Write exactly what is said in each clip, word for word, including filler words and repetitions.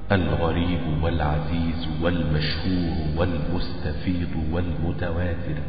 الغريب والعزيز والمشهور والمستفيض والمتواتر.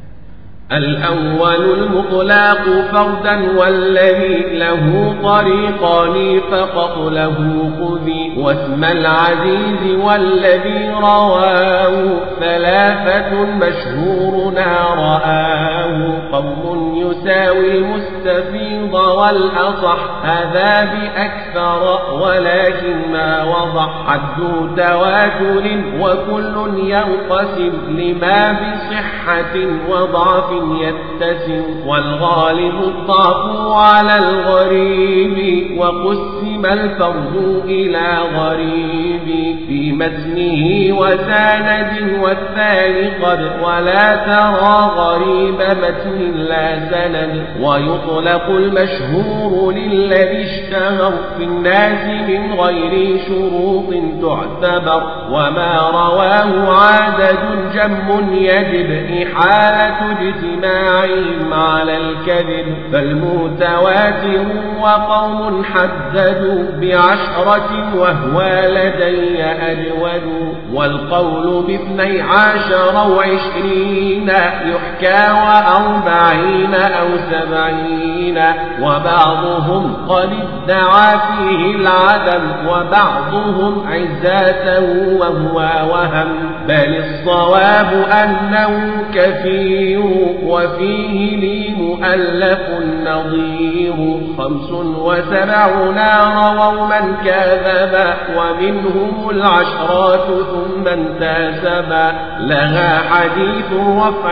الأول المطلق فردا والذي له طريقان فقط له خذي، واسم العزيز والذي رواه ثلاثة مشهورنا رآه، قوم يساوي المستفيض والأصح هذا بأكثر ولكن ما وضح حد تواتر وكل ينقسم لما بصحة وضعف يتسم، والغالب الضعف على الغريب وقسم الفرد إلى غريب في متنه وسند والثاني قد ولا ترى غريب متن لا سند، ويطلق المشهور للذي اشتهر في الناس من غير شروط تعتبر، وما رواه عدد جم يجب إحالة اجتماعهم على الكذب، فالمتواتر وقوم حددوا بعشرة وهو لدي أجود، والقول باثني عشر وعشرين يحكى وأربعين أو سبعين، وبعضهم قد ادعى فيه العدم وبعضهم عزاته وهو وهم، بل الصواب أنه كثير وفيه لي مؤلف نظير، خمس وسبعون رووا من كذب ومنهم العشرات ثم انتسبا، لها حديث الرفع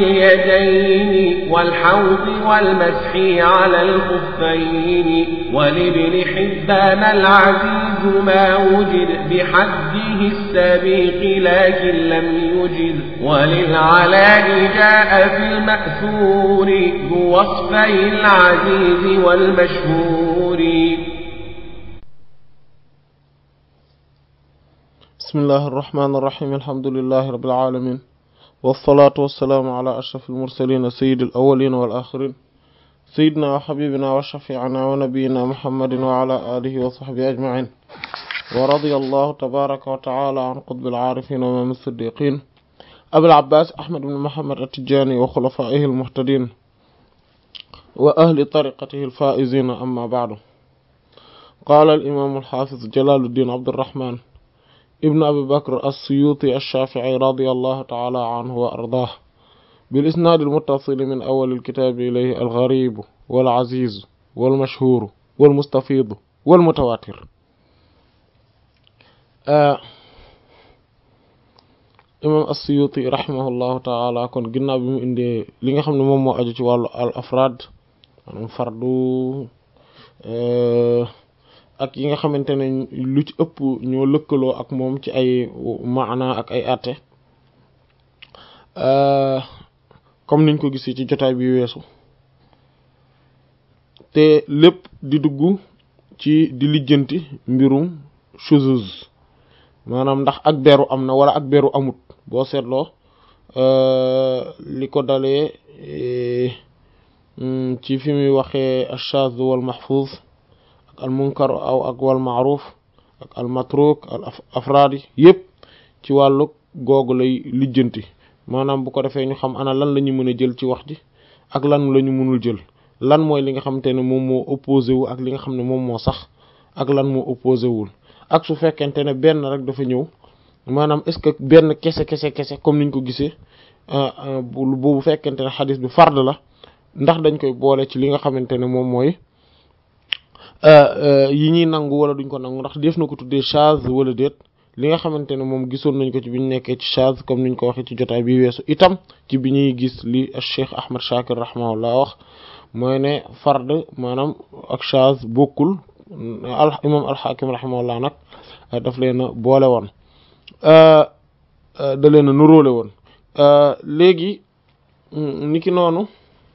لليدين والحوض والمسح على الخفين، ولابن حبان العزيز ما وجد بحده السبيق لكن لم يجد، وللعلاء جاء في المأثور بوصفي العزيز والمشهور. بسم الله الرحمن الرحيم. الحمد لله رب العالمين، والصلاة والسلام على أشرف المرسلين سيد الأولين والآخرين، سيدنا وحبيبنا وشفيعنا ونبينا محمد وعلى آله وصحبه أجمعين، ورضي الله تبارك وتعالى عن قطب العارفين ومن الصديقين أبي العباس أحمد بن محمد التجاني وخلفائه المهتدين وأهل طريقته الفائزين، أما بعد. قال الإمام الحافظ جلال الدين عبد الرحمن ابن أبي بكر السيوطي الشافعي رضي الله تعالى عنه وأرضاه بالإسناد المتصل من أول الكتاب إليه: الغريب والعزيز والمشهور والمستفيض والمتواتر. آه imam as-Suyuti rahimahullahu ta'ala kon ginnaaw bi mu indee li nga xam ne moom moo aju ci wàllu al afrad maanaam fardu ak yi nga xamante ne lu ci ëpp ñoo lëkkaloo ak moom ci ay maana ak ay atte comme niñ ko gisee ci jotaay bi weesu, te lépp di dugg ci di lijjanti mbirum shuzuz, maanaam ndax ak beru am na wala ak beru amut. boo seetloo li ko dalee ci fi muy waxee ash-shadh wal mahfuz ak al munkar aw ak wal ma'ruf ak al matruk al afradi yépp ci wàllu googu lay lijjanti, maanaam bu ko defee ñu xam ana lan la ñu mën a jël ci wax ji ak lan la ñu mënul jël, lan mooy li nga xamante ne moom moo opposé wu ak li nga xam ne moom moo sax ak lan moo opposé wul, ak su fekkente ne benn rek dafa ñëw maanaam est-ce que benn kese kese kese comme niñ ko gisee bu fekkente ne xadis bi fard la ndax dañ koy boole ci li nga xamante ne moom mooy yi ñuy nangu wala duñ ko nangu, ndax def na ko tuddee chaz wala déet. li nga xamante ne moom gisoon nañ ko ci bi ñu nekkee ci chaz comme niñ ko waxee ci jotaay bi weesu, itam ci bi ñuy gis li Cheikh Ahmad Shakir rahimahullah wax mooy ne fard maanaam ak chaz bokkul. al imam al-Hakim rahimahullah nag daf leen a boole woon da leen a nuróole woon. léegi niki noonu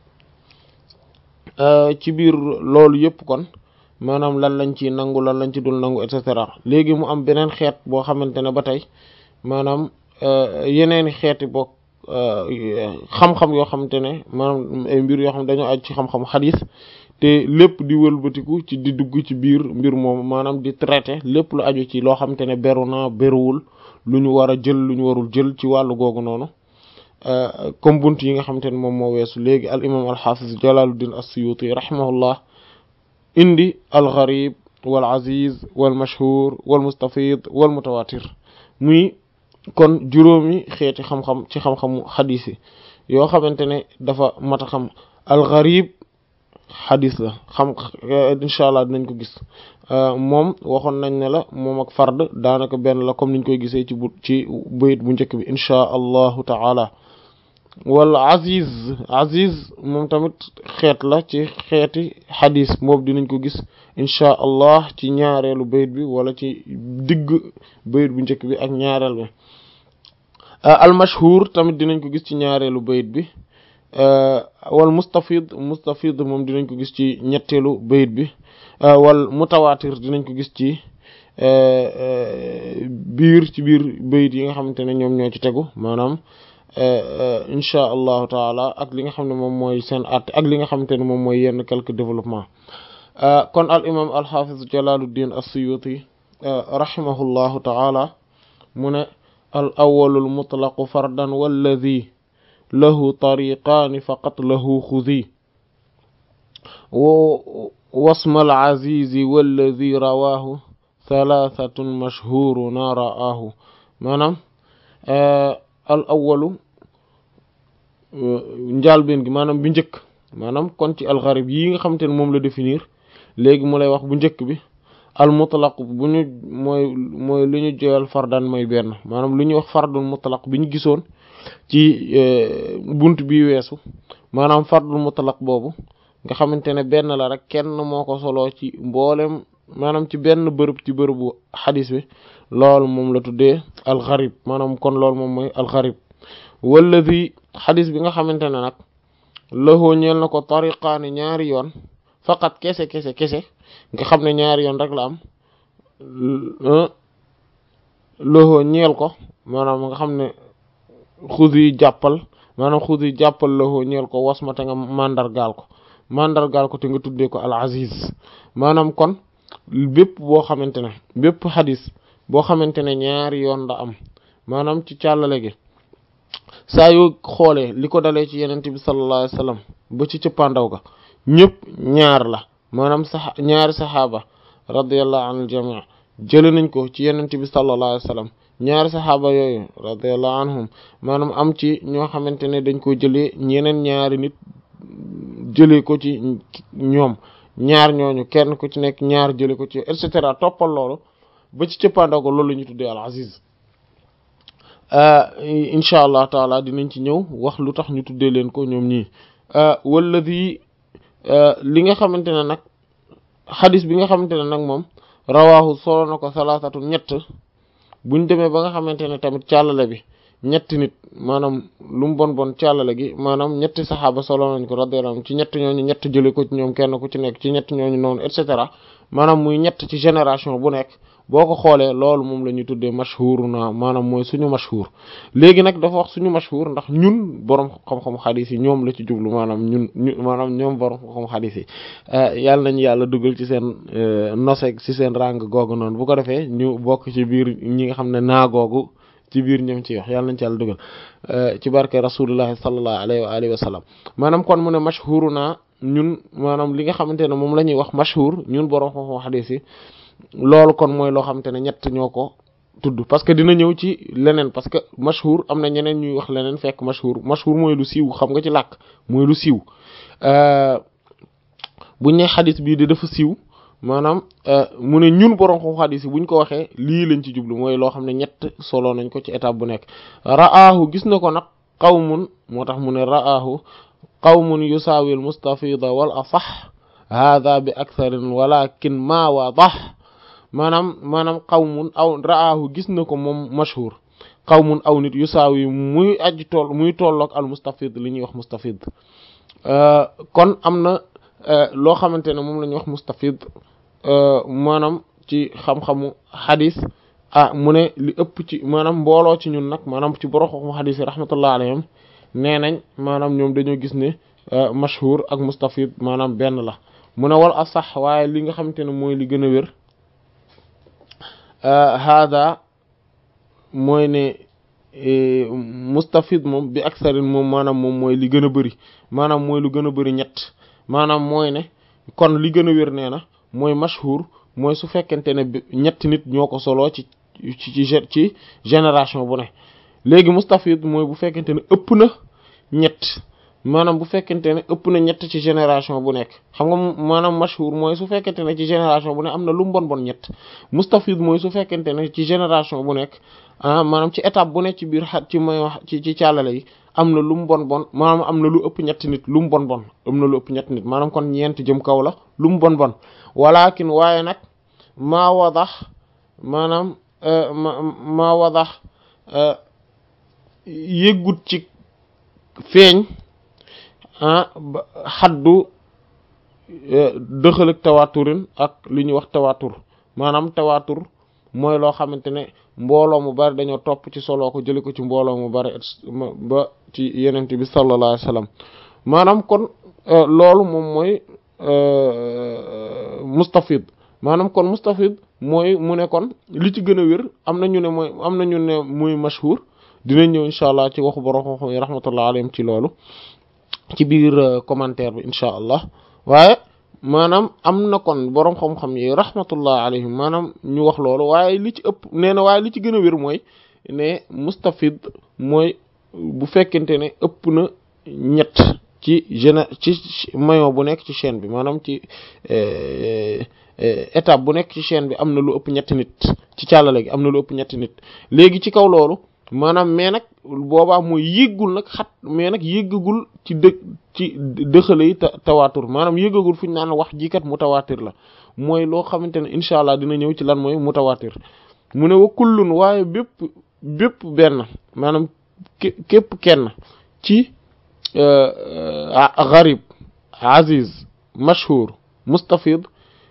ci biir loolu yëpp kon maanaam lan lañ ci nangu lan lañ ci dul nangu et cetera. léegi mu am beneen xeet boo xamante ne ba tey maanaam yeneeni xeeti bokk xam-xam yoo xamante ne maanaam ay mbir yoo xam ne dañoo aju ci xam-xamu xadis te lépp di wëlbatiku ci di dugg ci biir mbir moom maanaam di traité lépp lu aju ci loo xamante ne beru na beruwul lu ñu war a jël lu ñu warul jël ci wàllu googu noonu comme bunt yi nga xamante ne moom moo weesu léegi al imam al hafiz Jalaluddin as-Suyuti rahimahullah indi al gharib wal aziz wal mashhur wal mustafid wal mutawatir muy kon juróomi xeeti xam-xam ci xam-xamu xadis yi yoo xamante ne dafa mat a xam al gharib xadis la xam incha allah dinañ ko gis moom waxoon nañ ne la moom ak fard daanaka benn la comme niñ koy gisee ci bu ci bayit bu njëkk bi incha allahu taala wala aziz aziz moom tamit xeet la ci xeeti xadis boobu dinañ ko gis incha allah ci ñaareelu bayit bi wala ci digg bayit bu njëkk bi ak ñaareel bi al mashhur tamit dinañ ko gis ci ñaareelu bayit bi wal mustafid mustafid moom dinañ ko gis ci ñetteelu bayit bi wal mutawatir dinañ ko gis ci biir ci biir bayit yi nga xamante ne ñoom ñoo ci tegu maanaam insha allahu taala ak li nga xam ne moom mooy seen at ak li nga xamante ne moom mooy yenn quelques développement kon al imam al hafiz Jalaluddin as-Suyuti rahimahullahu taala mu ne al awwalul mutlaqu fardan walladhi lahu tariqaani faqat lahu xudi wasmal azizi walladhi rawaahu thalathatun mashhuruna ra'aahu maanaam al awwalu njaalbeen gi maanaam bi njëkk maanaam kon ci al gharib yi nga xamante ne moom la définir léegi mu lay wax bu njëkk bi al mutlaq bu ñu mooy mooy li ñu joyal fardan mooy benn maanaam lu ñuy wax fardul mutlaq bi ñu gisoon ci bunt bi weesu maanaam fardul mutlaq boobu nga xamante ne benn la rek kenn moo ko soloo ci mboolem maanaam ci benn bërëb ci bërëbu xadis bi loolu moom la tuddee al gharib maanaam kon loolu moom mooy al gharib wallazi xadis bi nga xamante ne nag lahoo ñeel na ko tariqaani ñaari yoon faqat kese kese kese nga xam ne ñaari yoon rek la am lahoo ñeel ko maanaam nga xam ne xudi jàppal maanaam xudi jàppal lahoo ñeel ko wasma te nga mandargaal ko mandargaal ko te nga tuddee ko al aziz maanaam kon bépp boo xamante ne bépp xadis boo xamante ne ñaari yoon la am maanaam ci càllale gi saa yoo xoolee li ko dalee ci yenente bi sallallahu alayhi wasallam ba ci cëppaandaw ga ñëpp ñaar la maanaam sax ñaari saxaaba radiyallahu anil jami' jële nañ ko ci yenente bi sallallahu alayhi wasallam ñaari saxaaba yooyu radiyallahu anhum maanaam am ci ñoo xamante ne dañ ko jëlee ñeneen ñaari nit jëlee ko ci ñoom ñaar ñooñu kenn ku ci nekk ñaar jëlee ko ci et cetera toppal loolu ba ci cëppaandaw ga loolu la ñu tuddee al aziz incha allah taala dinañ ci ñëw wax lu tax ñu tuddee leen ko ñoom ñii walladi li nga xamante ne nag xadis bi nga xamante ne nag moom rawaahu solo na ko salaasatu ñett buñ demee ba nga xamante ne tamit càllale bi ñetti nit maanaam lu mu bon bon càllale gi maanaam ñetti saxaaba solo nañ ko radiyallahu anhum ci ñett ñooñu ñett jëlee ko ci ñoom kenn ku ci nekk ci ñett ñooñu noonu et cetera maanaam muy ñett ci génération bu nekk boo ko xoolee loolu moom la ñuy tuddee mashhur na maanaam mooy suñu mashhur léegi nag dafa wax suñu mashhur ndax ñun borom xam-xam xadis yi ñoom la ci jublu maanaam ñun ñu maanaam ñoom borom xam-xam xadis yi yàlla nañu yàlla dugal ci seen noseg ci seen rang googu noonu bu ko defee ñu bokk ci biir ñi nga xam ne naa googu ci biir ñoom ci wax yàlla nañu ci yàlla dugal ci barke rasulullahi sallallahu alayhi wa alihi wa sallam maanaam kon mu ne mashhur na ñun maanaam li nga xamante ne moom la ñuy wax mashhur ñun borom xam-xam xadis yi loolu kon mooy loo xamante ne ñett ñoo ko tudd parce que dina ñëw ci leneen parce que mashhur am na ñeneen ñuy wax leneen fekk mashhur mashhur mooy lu siiw xam nga ci làkk mooy lu siiw buñ ne xadis bii di dafa siiw maanaam mu ne ñun borom xam xadis yi buñ ko waxee lii lañ ci jublu mooy loo xam ne ñett solo nañ ko ci étape bu nekk ra'aahu gis na ko nag qawmun moo tax mu ne ra'aahu qawmun yusaawil mustafida wal asah hada bi aktharin walakin ma wadah maanaam maanaam qawmun aw ra'aahu gis na ko moom mashhur qawmun aw nit yusaawi muy aji toll muy tolloog al mustafid li ñuy wax mustafid kon am na loo xamante ne moom la ñuy wax mustafid maanaam ci xam-xamu xadis ah mu ne li ëpp ci maanaam mbooloo ci ñun nag maanaam ci borom xam-xamu xadis yi rahmatullah alayhim nee nañ maanaam ñoom dañoo gis ne mashhur ak mustafid maanaam benn la mu ne wal asax waaye li nga xamante ne mooy li gën a wér hada mooy ne mustafid moom bi aksarin moom maanaam moom mooy li gën a bëri maanaam mooy lu gën a bëri ñett maanaam mooy ne kon li gën a wér nee na mooy mashhur mooy su fekkente ne ñetti nit ñoo ko soloo ci ci ci ci génération bu ne léegi mustafid mooy bu fekkente ne ëpp na ñett maanaam bu fekkente ne ëpp na ñett ci génération bu nekk xam nga maanaam mashhur mooy su fekkente ne ci génération bu ne am na lu mu bon bon ñett mustafid mooy su fekkente ne ci génération bu nekk ah maanaam ci étape bu nekk ci biir xat ci may wax ci ci càllale yi am na lu mu bon bon maanaam am na lu ëpp ñetti nit lu mu bon bon am na lu ëpp ñetti nit maanaam kon ñeent jëm kaw la lu mu bon bon walakin waaye nag maa wadax maanaam maa wadax yëggut ci feeñ ah xaddu dëxal ak tawaturin ak li ñuy wax tawatur maanaam tawatur mooy loo xamante ne mbooloo mu bari dañoo topp ci soloo ko jëli ko ci mbooloo mu bari ba ci yenente bi sallallahu alayhi wasallam maanaam kon loolu moom mooy mustafid maanaam kon mustafid mooy mu ne kon li ci gën a wér am na ñu ne mooy am na ñu ne muy mashhur dinañ ñëw incha allah ci waxu borom xam-xam yi rahmatullah alayhim ci loolu ci biir commentaire bi incha allah waaye maanaam am na kon borom xam-xam yi rahmatullah alayhim maanaam ñu wax loolu waaye li ci ëpp nee na waaye li ci gën a wér mooy ne mustafid mooy bu fekkente ne ëpp na ñett ci géné ci maillon bu nekk ci chaîne bi maanaam ci étape bu nekk ci chaîne bi am na lu ëpp ñetti nit ci càllale gi am na lu ëpp ñetti nit léegi ci kaw loolu maanaam mais nag boobaa mooy yéggul nag xat mais nag yéggagul ci dë ci dëxale yi tawaatur maanaam yéggagul fu ñu naan wax jikat mutawaatir la mooy loo xamante ne incha allah dina ñëw ci lan mooy mutawaatir mu ne wa kullun waaye bépp bépp benn maanaam képp kenn ci gharib aziz mashhur mustafid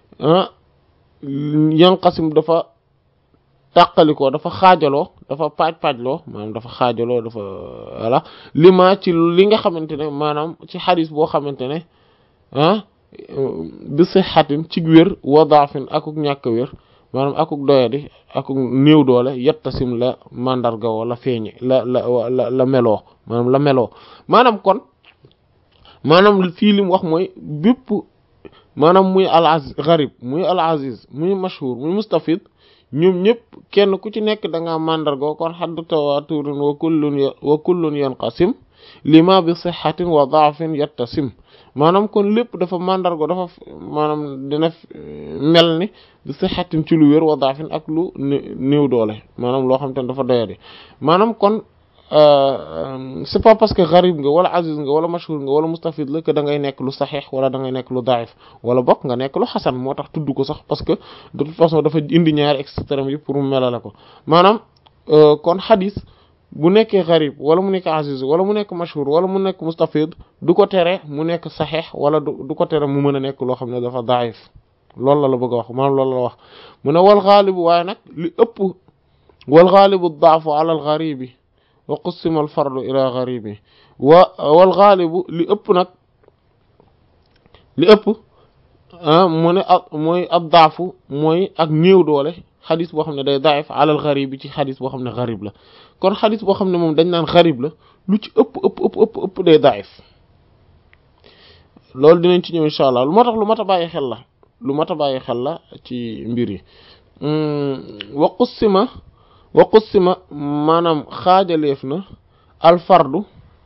yanqasim dafa tàqalikoo dafa xaajaloo dafa paaj-paajloo maanaam dafa xaajaloo dafa voilà lima ci li nga xamante ne maanaam ci xadis boo xamante ne ah bi sihhatin ci wér wa da'fin akuk ñàkk wér maanaam akuk doyadi akuk néew doole yettasim la mandarga wala feeñe la la la la meloo maanaam la meloo maanaam kon maanaam fii li mu wax mooy bépp maanaam muy al aziz gharib muy al aziz muy mashhur muy mustafid ñoom ñëpp kenn ku ci nekk da ngaa mandargoo kon xaddu tawaturin wa kullun wa kullun yanqasim lima bi sihhatin wa da'fin yattasim maanaam kon lépp dafa mandargo dafa maanaam dina mel ni bi sihhatin ci lu wér wa da'fin ak lu néew doole maanaam loo xam te ne dafa doyadi maanaam kon c'est pas parce que gharib nga wala aziz nga wala mashhur nga wala mustafid la que da ngay nekk lu saxiix wala da ngay nekk lu daif wala bokk nga nekk lu xasan moo tax tudd ko sax parce que de toute façon dafa indi ñaari extrêmes yi pour mu melale ko maanaam kon xadis bu nekkee gharib wala mu nekk aziz wala mu nekk mashhur wala mu nekk mustafid du ko tere mu nekk saxiix wala du ko tere mu mën a nekk loo xam ne dafa daif loolu la la bëgg a wax maanaam loolu la wax mu ne wal ghaalibu waaye nag li ëpp wal ghaalibu da'fu ala al gharibi wa qusima al fardu ila gharibi wa wal ghalibu li ëpp nag li ëpp mu ne ak mooy ab daafu mooy ak néew doole xadis boo xam ne day daif alal gharib bi ci xadis boo xam ne gharib la kon xadis boo xam ne moom dañ naan gharib la lu ci ëpp ëpp ëpp ëpp ëpp day daif loolu dinañ ci ñëw insha allah lu moo tax lu mat a bàyyi xel la lu mat a bàyyi xel la ci mbir yi wa qusima wa qusima maanaam xaajaleef na al fardu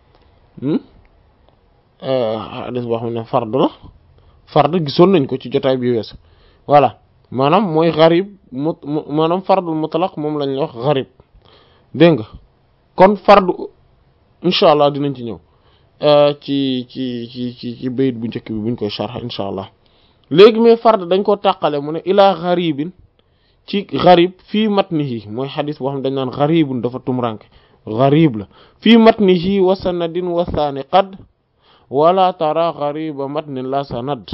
hadis boo xam ne fardu la fardu gisoon nañ ko ci jotaay bi weesu voilà maanaam mooy gharib mu maanaam fardul mutlaq moom lañ wax gharib dégg nga kon fardu incha allah dinañ ci ñëw ci ci ci ci ci bayit bu njëkk bi buñ koy sharh incha allah léegi mais fard dañ ko tàqale mu ne ilaa gharibin ci gharib fii matnihi mooy xadis boo xam dañ naan gharibun dafa tumranke gharib la fii matnihi wa sanadin wa thani qad wala tara ghariba matnin la sanad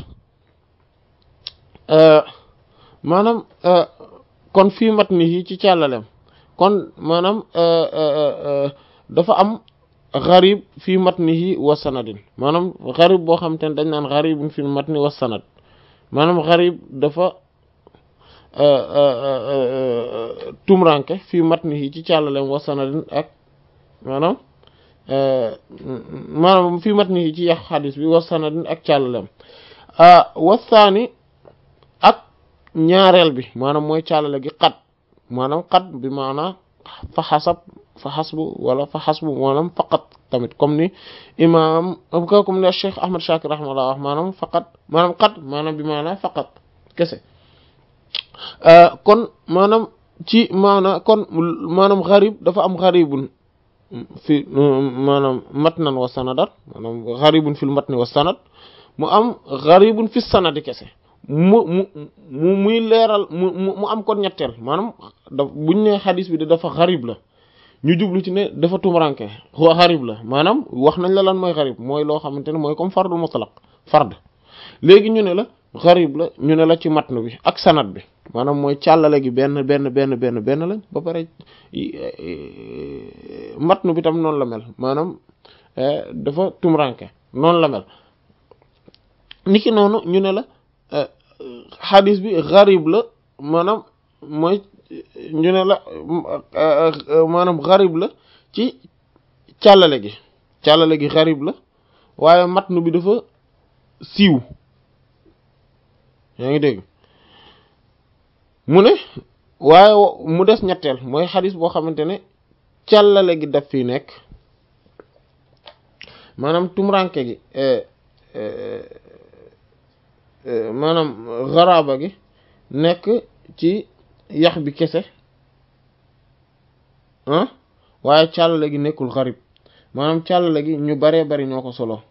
maanaam kon fii matnihi ci càllalem kon maanaam dafa am gharib fii matnihi wa sanadin maanaam gharib boo xam te ne dañ naan gharibun fii matni wa sanad maanaam gharib dafa tumranke fii matnihi ci càllalem wa sanadin ak maanaam maanaam fii matnihi ci yàq xadis bi wa sanadin ak càllalem wasaani ak ñaareel bi maanaam mooy càllale gi xat maanaam xat bi maanaam fa xasab fa xasbu wala fa xasbu maanaam faqat tamit comme ni imam comme ni Cheikh Ahmad Shakir rahimahullah wax maanaam faqat maanaam xat maanaam bi maanaam faqat kese kon maanaam ci maanaam kon maanaam gharib dafa am gharibun fi maanaam matnan wa sanadan maanaam gharibun fil matni wa sanad mu am gharibun fi sanadi kese mu mu mu muy leeral mu mu am kon ñetteel maanaam da buñ ne xadis bi de dafa gharib la ñu jublu ci ne dafa tumranke wa gharib la maanaam wax nañ la lan mooy gharib mooy loo xamante ne mooy comme fardu mutlaq fard léegi ñu ne la gharib la ñu ne la ci matn bi ak sanad bi maanaam mooy càllale gi benn benn benn benn benn lañ ba pare matn bi tam noonu la mel maanaam dafa tumranke noonu la mel niki noonu ñu ne la xadis bi gharib la maanaam mooy ñu ne la maanaam gharib la ci càllale gi càllale gi gharib la waaye matn bi dafa siiw yaa ngi dégg mu ne waaye mu des ñetteel mooy xadis boo xamante ne càllale gi daf fi nekk maanaam tumranke gi maanaam garaba gi nekk ci yax bi kese ah waaye càllale gi nekkul xarib maanaam càllale gi ñu baree bari ñoo ko solo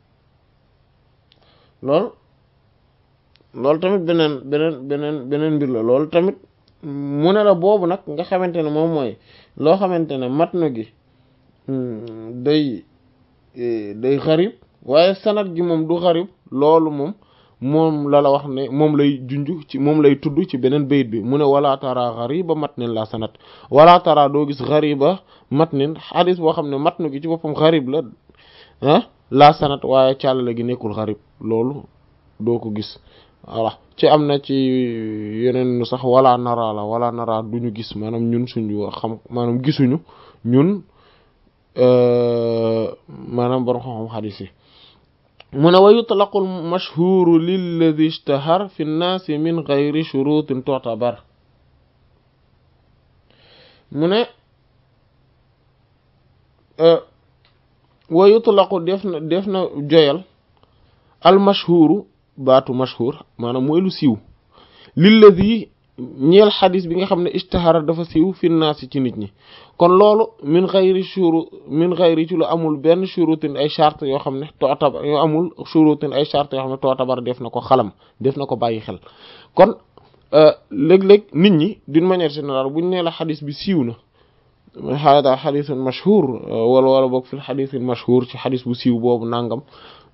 lool loolu tamit beneen beneen beneen beneen mbir la loolu tamit mu ne la boobu nag nga xamante ne moom mooy loo xamante ne matnu gi day day xarib waaye sanad gi moom du xarib loolu moom moom la la wax ne moom lay junj ci moom lay tudd ci beneen bayit bi mu ne wala tara ghariba matnin la sanad wala tara doo gis ghariba matnin xadis boo xam ne matnu gi ci boppam gharib la ah la sanad waaye càllale gi nekkul gharib loolu doo ko gis voilà ci am na ci yeneen nu sax wala nara la wala nara duñu gis maanaam ñun suñu xam maanaam gisuñu ñun maanaam borom xam-xam xadis yi mu ne wa yutlaqu mashhuru lilladi ishtahar fi nnaasi min gayri shurutin tu'tabar mu ne wa yutlaqu def na def na joyal al mashhuru baatu mashhur maanaam mooy lu siiw lilladi ñeel xadis bi nga xam ne ishtahara dafa siiw fi nnaasi ci nit ñi kon loolu min xayri shuru min xayri ci lu amul benn shurutin ay charte yoo xam ne tootabar yoo amul shurutin ay charte yoo xam ne tootabar def na ko xalam def na ko bàyyi xel kon léeg-léeg nit ñi d'une manière générale buñ nee la xadis bi siiw na hada xadisun mashhur wala wala boog fil xadisin mashhur ci xadis bu siiw boobu nangam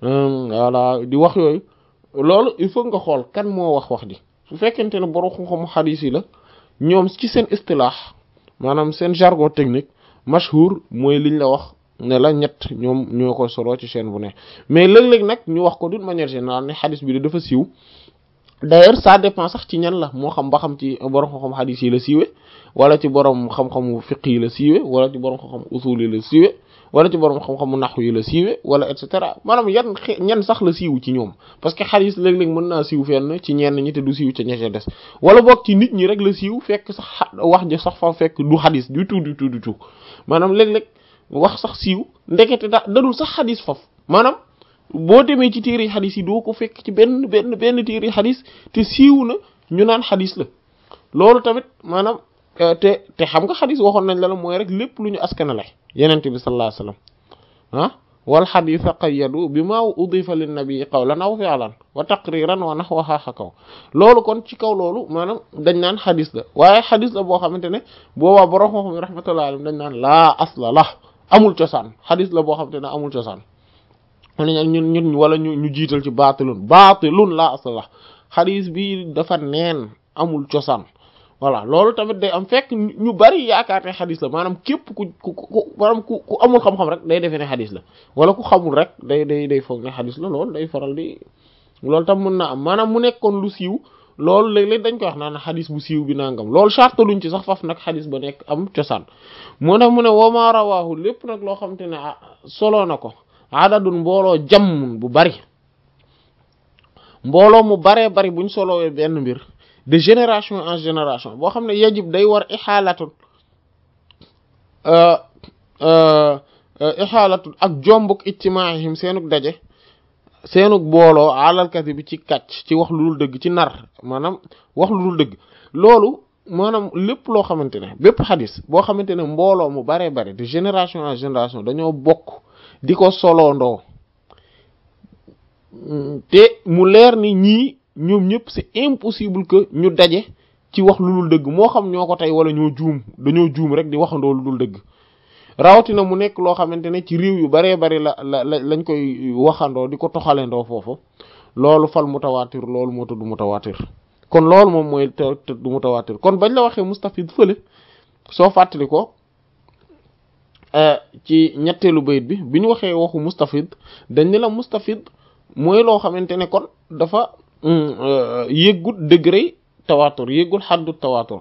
voilà di wax yooyu loolu il faut nga xool kan moo wax wax ji su fekkente ne borom xam-xamu xadis yi la ñoom ci seen istilaax maanaam seen jargon technique mashhur mooy liñ la wax ne la ñett ñoom ñoo koy solo ci chaîne bu ne mais léeg-léeg nag ñu wax ko d'une manière générale ne xadis bi de dafa siiw d'ailleurs ça dépend sax ci ñan la moo xam ba xam ci borom xam-xam xadis yi la siiwe wala ci borom xam-xamu fiq yi la siiwe wala ci borom xam-xam usul yi la siiwe wala ci borom xam-xamu naxu yi la siiwe wala et cetera maanaam yan ñan sax la siiw ci ñoom parce que xadis léeg-léeg mën naa siiw fenn ci ñenn ñi te du siiw ca ña ca des wala boog ci nit ñi rek la siiw fekk sax wax ji sax fa fekk du xadis du tout du tout du tout maanaam léeg-léeg wax sax siiw ndekete da dadul sax xadis foofu maanaam boo demee ci téere xadis yi doo ko fekk ci benn benn benn téere xadis te siiw na ñu naan xadis la loolu tamit maanaam te te xam nga xadis waxoon nañ la la mooy rek lépp lu ñu askanale yenente bi sallallahu alayhi wasallam ah wal xadisa qayyadu bi ma udifa lin nabii qawlan aw fi'lan wa taqriran wa nahwaha xakaw loolu kon ci kaw loolu maanaam dañ naan xadis la waaye xadis la boo xamante ne boobaa borom xam-xam rahmatullahi alayhim dañ naan laa asla la amul cosaan xadis la boo xamante ne amul cosaan wala ñun ñun wala ñu ñu jiital ci baatilun baatilun laa asla la xadis bi dafa neen amul cosaan voilà loolu tamit day am fekk ñu bari yaakaar ne xadis la maanaam képp ku ku ku maanaam ku ku amul xam-xam rek day defee ne xadis la wala ku xamul rek day day day foog ne xadis la loolu day faral di loolu tam mën na am maanaam mu nekkoon lu siiw loolu léeg-léeg dañ koy wax naan xadis bu siiw bi nangam loolu charte luñ ci sax faf nag xadis ba nekk am cosaan moo tax mu ne wama rawaahu lépp nag loo xam te ne soloo na ko adadun mbooloo jammun bu bari mbooloo mu baree bari buñ solowee benn mbir de génération en génération boo xam ne yajib day war ixaalatun ixaalatun ak jombuk ijtimaahim seenuk daje seenuk booloo alal kasi bi ci kàcc ci wax lu dul dëgg ci nar maanaam wax lu dul dëgg loolu maanaam lépp loo xamante ne bépp xadis boo xamante ne mbooloo mu baree bare de génération en génération dañoo bokk di ko soloondoo te mu leer ni ñii ñoom ñëpp c'est impossible que ñu daje ci wax lu dul dëgg moo xam ñoo ko tey wala ñoo juum dañoo juum rek di waxandoo lu dul dëgg rawatina mu nekk loo xamante ne ci réew yu baree bari la la lañ koy waxandoo di ko toxalendoo foofu loolu fal mutawaatir loolu moo tudd mutawaatir kon loolu moom mooy tudd mutawaatir kon bañ la waxee mustafid fële soo fàttali ko ci ñetteelu bayit bi bi ñu waxee waxu mustafid dañ ne la mustafid mooy loo xamante ne kon dafa yéggul degré tawaatur yéggul xaddu tawaatur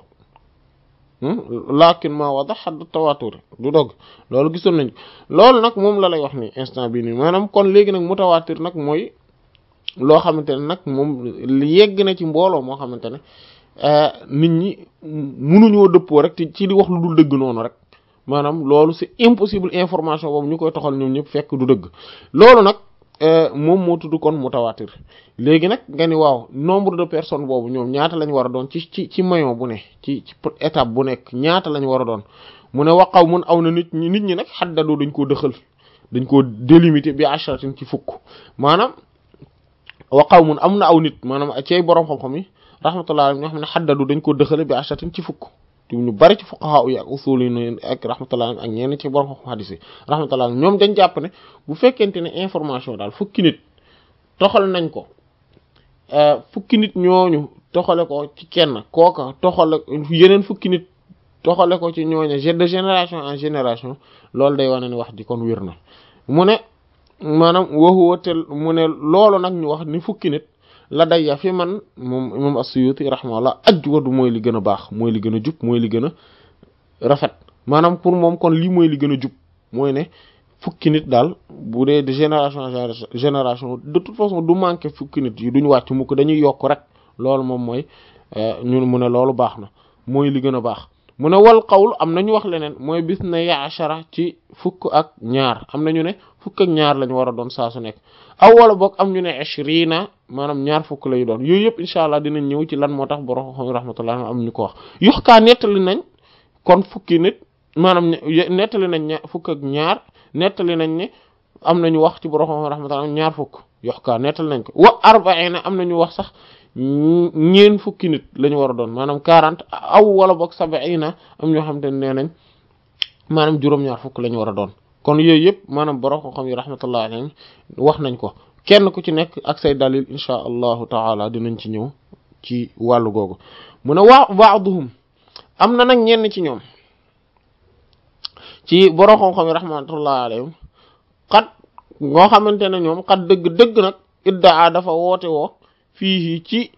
lakin ma wada xaddu tawaatur du dogg loolu gisoon nañ loolu nag moom la lay wax ni instant bi nii maanaam kon léegi nag mutawaatir nag mooy loo xamante ne nag moom yegg na ci mbooloo moo xamante ne nit ñi munuñoo dëppoo rek ci di wax lu dul dëgg noonu rek maanaam loolu c'est impossible information boobu ñu koy toxal ñoom ñëpp fekk du dëgg loolu nag moom moo tudd kon mutawaatir léegi nag nga ni waaw nombre de personnes boobu ñoom ñaata lañ war a doon ci ci ci maillon bu ne ci ci étape bu nekk ñaata lañ war a doon mu ne waqaw mun aw na nit ñi nit ñi nag xaddadoo dañ koo dëxal dañ koo délimité bi ashratin ci fukk maanaam waqaw mun am na aw nit maanaam cey boroom xam-xam yi rahmatullah ñoo xam ne xaddadu dañ koo dëxale bi ashratin ci fukk ñu bari ci fuqaha yi ak usul yi ak rahmatullah ak ñenn ci borom xam hadith yi rahmatullah ñoom dañ jàpp ne bu fekkente ne information daal fukki nit toxal nañ ko fukki nit ñooñu toxale ko ci kenn kooka toxale yeneen fukki nit toxale ko ci ñooñu de génération en génération loolu day wane ne wax ji kon wér na mu ne maanaam waxuwa te mu ne loolu nag ñu wax ni fukki nit la dayya fi man moom imam as-Suyuti rahimahullah ajwadu mooy li gën a baax mooy li gën a jub mooy li gën a rafet maanaam pour moom kon lii mooy li gën a jub mooy ne fukki nit daal bu dee de génération génération de toute façon du manqué fukki nit yi duñu wàcc mukk dañuy yokk rek loolu moom mooy ñun mu ne loolu baax na mooy li gën a baax mu ne wal qawl am nañu wax leneen mooy bis na yaashara ci fukk ak ñaar am nañu ne fukk ak ñaar lañu war a doon saa su nekk aw wala boog am ñu ne ishrina maanaam ñaar fukk lay doon yooyu yëpp incha allah dinañ ñëw ci lan moo tax borom xam rahmatullah am ñu ko wax yox kaa nettali nañ kon fukki nit maanaam nettali nañ ña fukk ak ñaar nettali nañ ne am nañu wax ci borom xam rahmatullah ñaar fukk yox kaa nettali nañ ko wa arba'ina am nañu wax sax ñeen fukki nit la ñu war a doon maanaam quarante aw wala boog sab'ina am ñoo xam te ne nee nañ maanaam juróom-ñaar fukk la ñu war a doon kon yooyu yëpp maanaam borom xam yi rahmatullah alayhim wax nañ ko kenn ku ci nekk ak say dalil insha allahu taala dinañ ci ñëw ci wàllu googu mu ne waa ba'duhum am na nag ñenn ci ñoom ci borom xam-xam yi rahmatullah alayhim xat ngoo xamante ne ñoom xat dëgg dëgg nag iddaa dafa woote woo fii ci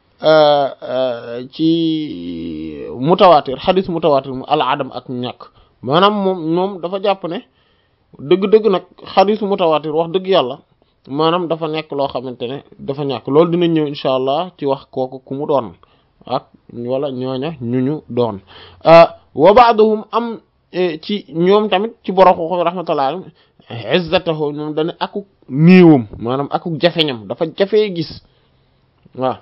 ci mutawaatir xadis mutawaatir mu al adam ak ñàkk maanaam moom moom dafa jàpp ne dëgg-dëgg nag xadis mutawaatir wax dëgg yàlla maanaam dafa nekk loo xamante ne dafa ñàkk loolu dinañ ñëw incha allah ci wax kooku ku mu doon ak wala ñooña ñu ñu doon wa ba'duhum am ci ñoom tamit ci borom ko rahmatullah izzatahu moom dana akuk néewam maanaam akuk jafeñam dafa jafee gis waaw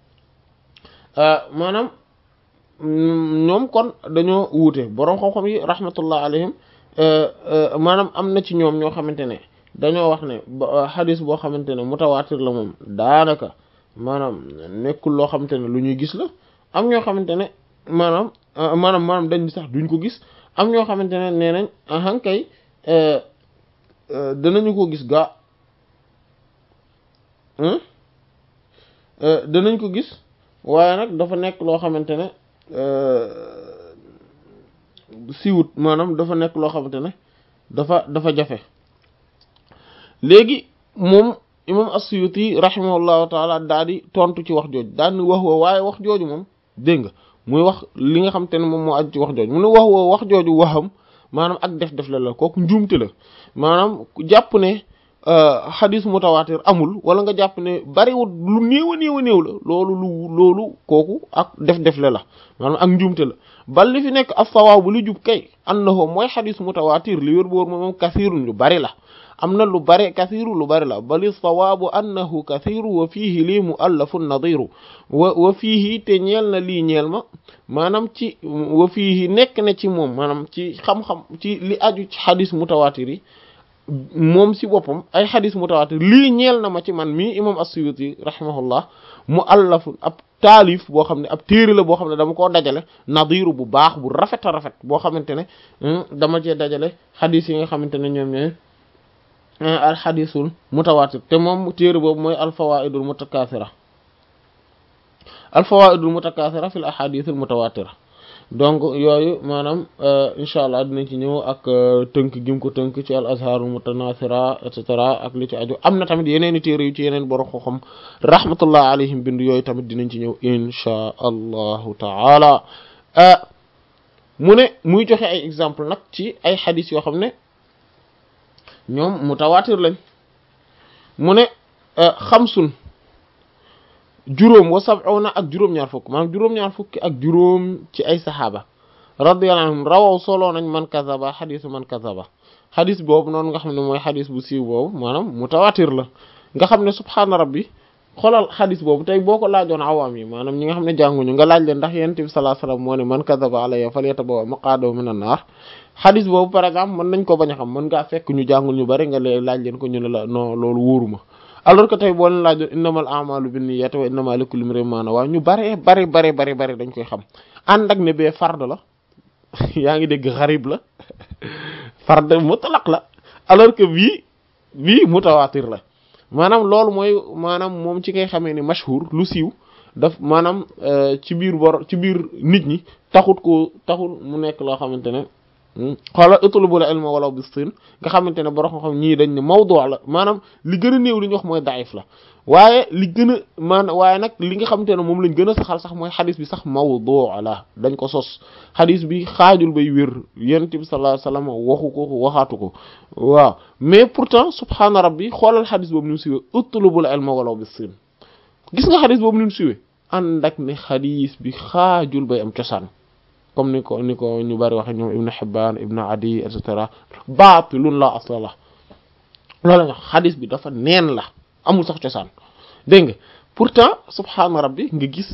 maanaam ñoom kon dañoo wuute borom xam-xam yi rahmatullah alayhim maanaam am na ci ñoom ñoo xamante ne dañoo wax ne xadis boo xamante ne mutawaatir la moom daanaka maanaam nekkul loo xamante ne lu ñuy gis la am ñoo xamante ne maanaam maanaam maanaam dañ sax duñ ko gis am ñoo xamante ne nee nañ ahankay danañu ko gis gaa danañ ko gis waaye nag dafa nekk loo xamante ne siwut maanaam dafa nekk loo xamante ne dafa dafa jafe léegi moom imam as-Suyuti rahimahullahu taala daa di tontu ci wax jooju daal ni wax woo waaye wax jooju moom dégg nga muy wax li nga xam te ne moom moo aju ci wax jooju mu ne wax woo wax jooju waxam maanaam ak def def la la kooku njuumte la maanaam jàpp ne xadis mutawaatir amul wala nga jàpp ne bariwul lu néew a néew a néew la loolu lu loolu kooku ak def def la la maanaam ak njuumte la bal li fi nekk as-sawaab bu li jub kay annahu mooy xadis mutawaatir li wér boor moom kasiirun lu bari la am na lu bari kasiiru lu bari la bali sawaabu annahu kasiiru wa fiihi lii muallafun nadiru wa wa fiihi te ñeel na lii ñeel ma maanaam ci wa fiihi nekk na ci moom maanaam ci xam-xam ci li aju ci xadis mutawaatir yi moom si boppam ay xadis mutawaatir lii ñeel na ma ci man mii imam as-Suyuti rahimahullah muallafun ab taalif boo xam ne ab téere la boo xam ne dama koo dajale nadiru bu baax bu rafet a rafet boo xamante ne dama cee dajale xadis yi nga xamante ne ñoom ñooy al xadisul mutawaatir te moom téere boobu mooy al fawaidul mutakaasira al fawaidul mutakaasira fil ahadisul mutawaatira donc yooyu maanaam incha allah dinañ ci ñëw ak tënk gim ko tënk ci al azharul mutanasira et cetera ak li ci aju am na tamit yeneen i téere yu ci yeneen borom xam-xam rahmatullah alayhim bind yooyu tamit dinañ ci ñëw incha allahu taala mu ne muy joxe ay exemple nag ci ay xadis yoo xam ne ñoom mutawaatir lañ mu ne xamsun juróom wa sab'una ak juróom-ñaar fukk maanaam juróom-ñaar fukki ak juróom ci ay saxaaba radiyallahu anhum rawaw soloo nañ man kazaba xadisu man kazaba xadis boobu noonu nga xam ne mooy xadis bu siiw boobu maanaam mutawaatir la nga xam ne subhaana rabbi xoolal xadis boobu tey boo ko laajoon awaam yi maanaam ñi nga xam ne jànguñu nga laaj leen ndax yonent bi sallallahu alayhi wasallam moo ne man kazaba alayya falyatabawwa maq'adahu minan naar xadis boobu par exemple mën nañ ko bañ a xam mën ngaa fekk ñu jàngul ñu bari nga lee laaj leen ko ñu ne la non loolu wóoruma alors que tey boo leen laajoon innamal a'malu binniyati wa innamaa likulli imri'in maa nawaa ñu bare bari bari bari bari dañ koy xam ànd ak ne bee fard la yaa ngi dégg xarib la fard mutlaq la alors que bii bii mutawaatir la maanaam loolu mooy maanaam moom ci ngay xamee ni mashhur lu siiw daf maanaam ci biir bor ci biir nit ñi taxut ko taxut mu nekk loo xamante ne xoola utlubul ilma walaw bis-sin nga xamante ne borom xam ñii dañ ne mawdu' la maanaam li gën a néew li ñu wax mooy daif la waaye li gën a man waaye nag li nga xamante ne moom lañ gën a saxal sax mooy xadis bi sax mawdu' la dañ ko sos xadis bi xaajul bay wér yonent bi sallallahu alayhi wasallam waxu ko waxaatu ko waaw mais pourtant subhaana rabbi xoolal xadis boobu ni mu siwee utlubul ilma walaw bis-sin gis nga xadis boobu ni mu siwee ànd ak ne xadis bi xaajul bay am cosaan comme ni ko ni ko ñu bari waxe ñoom Ibn Hibban Ibn Adi et cetera baatilun la asla la loolu nga xadis bi dafa neen la amul sax cosaan dégg nga pourtant subhaana rabbi nga gis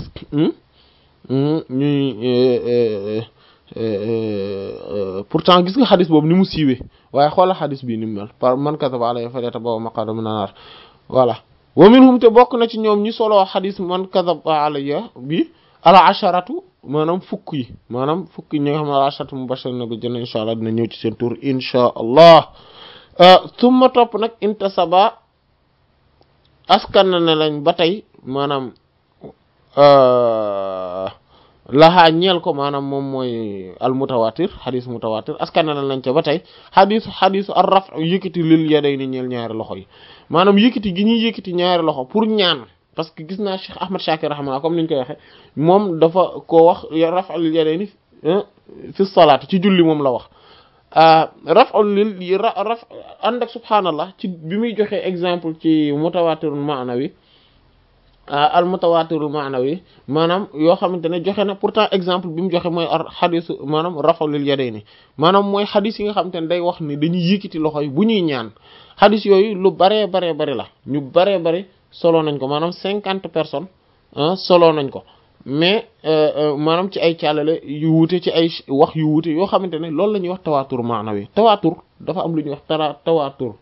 ñuy pourtant gis nga xadis boobu ni mu siiwee waaye xoolal xadis bi ni mu mel par man kazaba alayya falyatabawwa maq'adahu minan nar voilà wa minhum te bokk na ci ñoom ñi soloo xadis man kazaba alayya bi al asharatu maanaam fukk yi maanaam fukk yi ñi nga xam ne al asharatu mubashirina bil janna insha allah dina ñëw ci seen tur insha allah summa topp nag intasaba askan na ne lañ ba tey maanaam laxaa ñeel ko maanaam moom mooy al mutawatir xadis mutawatir askan na lañ ca ba tey xadis xadisu ar raf yëkkati lil yadayni ñeel ñaari loxo yi maanaam yëkkati gi ñuy yëkkati ñaari loxo pour ñaan parce que gis naa Cheikh Ahmad Shakir rahimahullah comme niñ koy waxe moom dafa ko wax raf'ul yadayni fi salaat ci julli moom la wax raf'ul lil raf ànd ak subhaanallah ci bi muy joxe exemple ci mutawatirul ma'nawi al mutawatirul ma'nawi maanaam yoo xamante ne joxe na pourtant exemple bi mu joxe mooy xadis maanaam raf'ul lil yadayni maanaam mooy xadis yi nga xamante ne day wax ni dañuy yëkkati loxo yi bu ñuy ñaan xadis yooyu lu baree baree bari la ñu baree bari solo nañ ko maanaam cinquante personnes solo nañ ko mais maanaam ci ay càllale yu wuute ci ay wax yu wuute yoo xamante ne loolu la ñuy wax tawaatur maanawi tawaatur dafa am lu ñuy wax tara tawaatur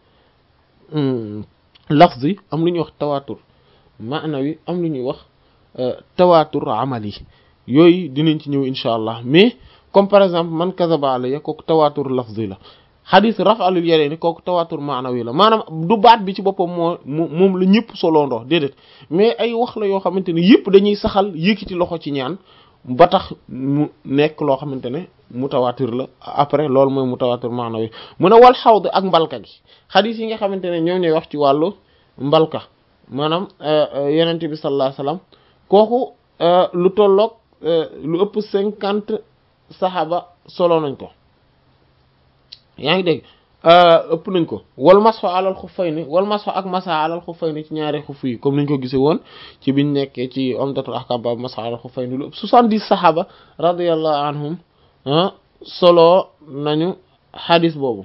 lafzi am lu ñuy wax tawaatur maanawi am lu ñuy wax tawaatur amali yooyu dinañ ci ñëw incha allah mais comme par exemple man kazaba alayya kooku tawaatur lafzi la xadis raf'ul yadayni kooku tawaatur maanawi la maanaam du baat bi ci boppam moo moom la ñëpp soloondoo déedéet mais ay wax la yoo xamante ne yëpp dañuy saxal yëkkati loxo ci ñaan ba tax mu nekk loo xamante ne mutawaatir la après loolu mooy mutawaatir maanawi mu ne wal xawd ak mbalka gi xadis yi nga xamante ne ñoom ñooy wax ci wàllu mbalka maanaam yenente bi sallallahu alayhi wasallam kooku lu tolloog lu ëpp cinquante saxaaba solo nañ ko yaa ngi dégg ëpp nañ ko wal masxu alal xuffayni wal masxu ak masa alal xuffayni ci ñaari xuff yi comme niñ ko gisee woon ci biñ nekkee ci umdatul ahkam ba masxu alal xuffayni lu ëpp soixante-dix saxaaba radiyallahu anhum solo nañu xadis boobu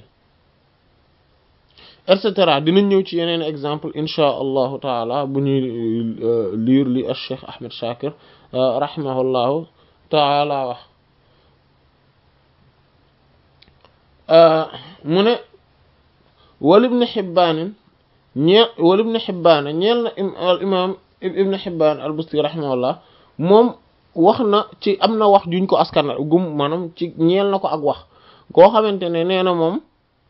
et cetera dinañ ñëw ci yeneen exemple insha allahu taala bu ñuy lire li al Cheikh Ahmed Shakir rahimahullahu taala wax mu ne wal ibn Hibbaan ñeel wal ibn Hibbaan ñeel na al imam ibn Hibbaan al Busti rahimahullah moom wax na ci am na wax juñ ko askan gum maanaam ci ñeel na ko ak wax koo xamante ne nee na moom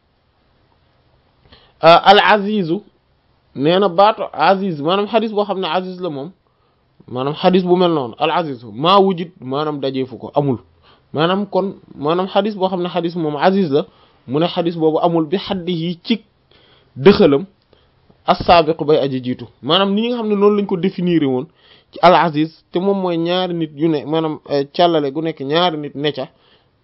al azizu nee na baatu aziz maanaam xadis boo xam ne aziz la moom maanaam xadis bu mel noonu al azizu maa wujit maanaam dajeefu ko amul maanaam kon maanaam xadis boo xam ne xadis moom aziz la mu ne xadis boobu amul bi xaddi yi ci dëxalam as-saabiq bay aji jiitu maanaam ni nga xam ne noonu lañ ko définir woon ci al aziz te moom mooy ñaari nit yu ne maanaam càllale gu nekk ñaari nit ne ca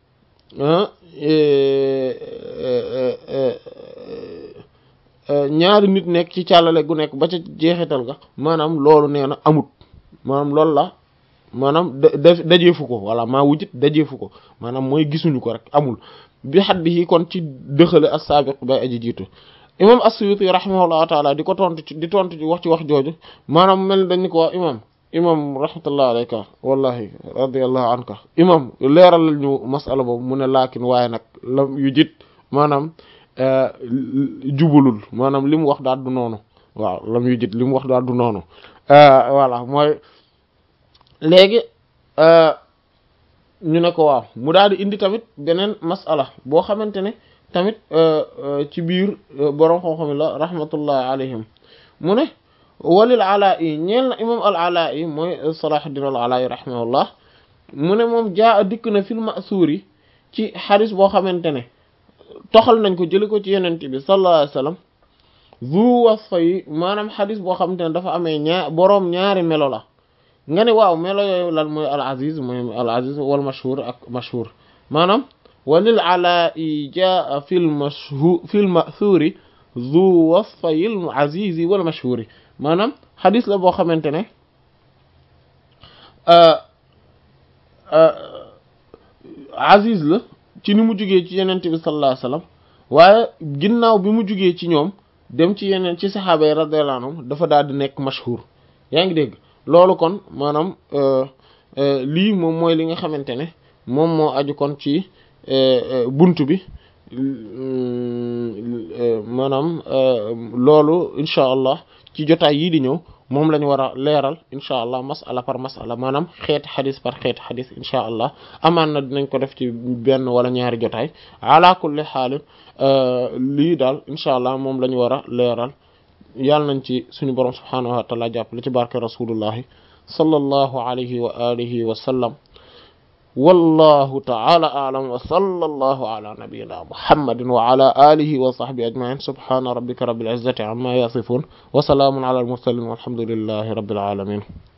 ñaari nit nekk ci càllale gu nekk ba ca jeexital ga maanaam loolu nee na amut maanaam loolu la maanaam da dajeefu ko walla maa wujit dajeefu ko maanaam mooy gisuñu ko rek amul bi xaddi yi kon ci dëxale as-saabiq bay aji jiitu imam as-Suyuti rahimahullahu taala di ko tontu ci di tontu ci wax ci wax jooju maanaam mel dañ ni ko wax imam imam rahmatullah alayka wallahi radiyallahu anka imam leeralal ñu masala boobu mu ne laakin waaye nag lam yu jit maanaam jubulul maanaam li mu wax daal du noonu waaw lam yu jit li mu wax daal du noonu voilà mooy léegi ñu ne ko waaw mu daal di indi tamit beneen masala boo xamante ne tamit ci biir borom xam-xam la rahmatullah alayhim mu ne walil Alaa'i ñeel na imam al Alaa'i mooy Salahuddin al Alaa'i rahimahullah mu ne moom jaa dikk na fil ma'suuri ci xadis boo xamante ne toxal nañ ko jëli ko ci yenent bi sallallahu alayhi wasallam zu wasfa yi maanaam xadis boo xamante ne dafa amee ñaar boroom ñaari melo la nga ne waaw melo yooyu lan mooy al aziz mooy al aziz wal mashhur ak mashhur maanaam walil Alaa'i jaa fil mashhur fil ma'suuri zu wasfay al aziz wal mashhur maanaam xadis la boo xamante ne aziz la ci ni mu jugee ci yenente bi sallallahu alayhi wasallam waaye ginnaaw bi mu jugee ci ñoom dem ci yeneen ci saxaaba yi radiyallahu anhum dafa daal di nekk mashhur yaa ngi dégg loolu kon maanaam lii moom mooy li nga xamante ne moom moo aju kon ci buntu bi maanaam loolu incha allah ci jotaay yii di ñëw moom la ñu war a leeral incha allah masala par masala maanaam xeeti xadis par xeeti xadis incha allah amaan na dinañ ko def ci benn wala ñaari jotaay ala kulli xaalin lii daal incha allah moom la ñu war a leeral yàlla nañ ci suñu borom subhaanahu wa taala jàppale ci barke rasulullahi sallallahu alayhi wa alihi wa sallam wallahu ta'ala a'lam wa sallallahu ala nabiyyina muhammadin wa ala alihi wa sahbihi ajma'in subhana rabbika rabbil izzati amma yasifun wa salamun ala al mursalin walhamdulillahi rabbil alamin